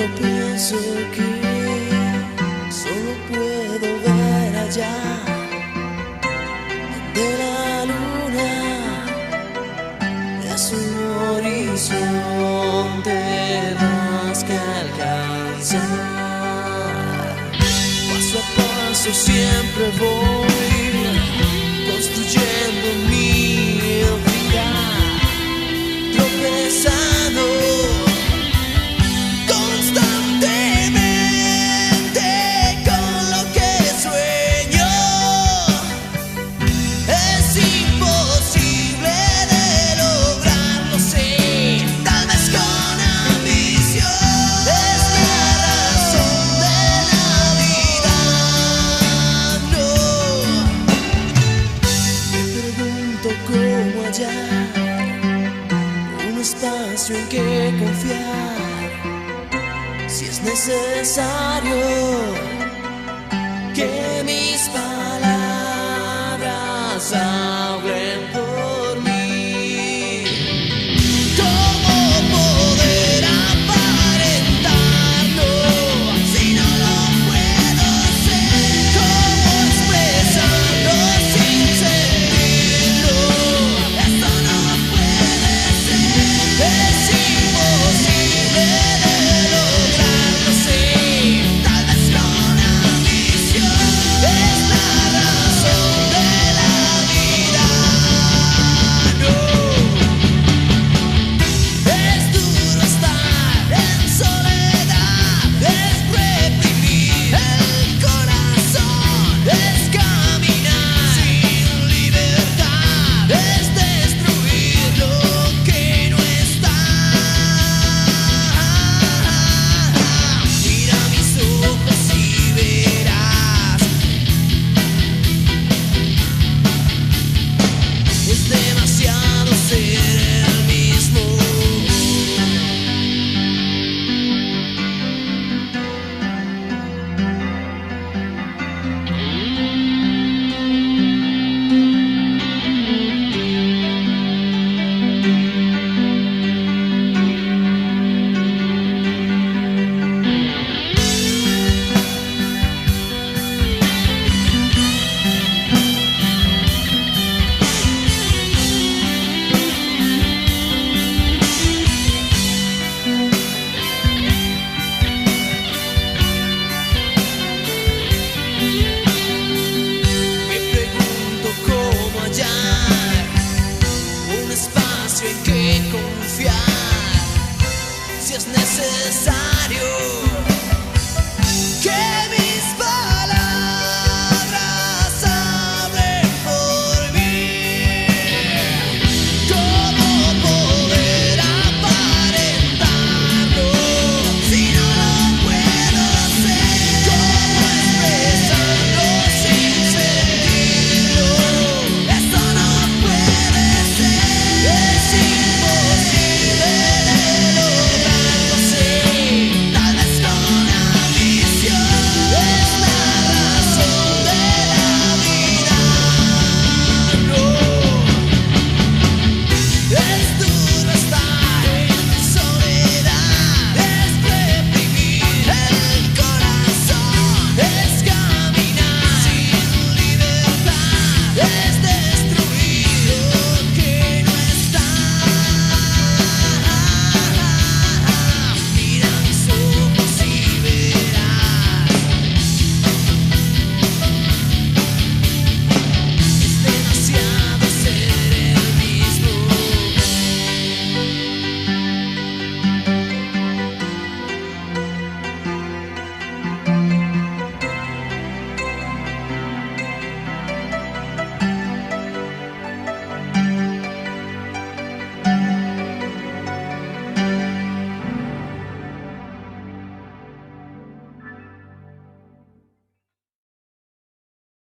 Solo pienso que solo puedo ver allá de la luna. Es un horizonte más que alcanzar. Paso a paso siempre voy construyendo mi vida, tropezando constantemente con lo que sueño. Es imposible de lograrlo, sé, tal vez con ambición. Es la razón de la vida, no. Me pregunto cómo hallar un espacio en que confiar, si es necesario que mis palabras hablen por mí. ¿Cómo poder aparentarlo si no lo puedo ser? ¿Cómo expresarlo sin sentirlo? Esto no puede ser. Es imposible de lograrlo, sé, tal vez con ambición. Es la razón de la vida, no. Es duro estar en soledad, es reprimir el corazón, es caminar sin libertad, es destruir lo que no está. Mira mis ojos y verás, es demasiado ser el mismo. Me pregunto cómo hallar un espacio en que confiar, si es necesario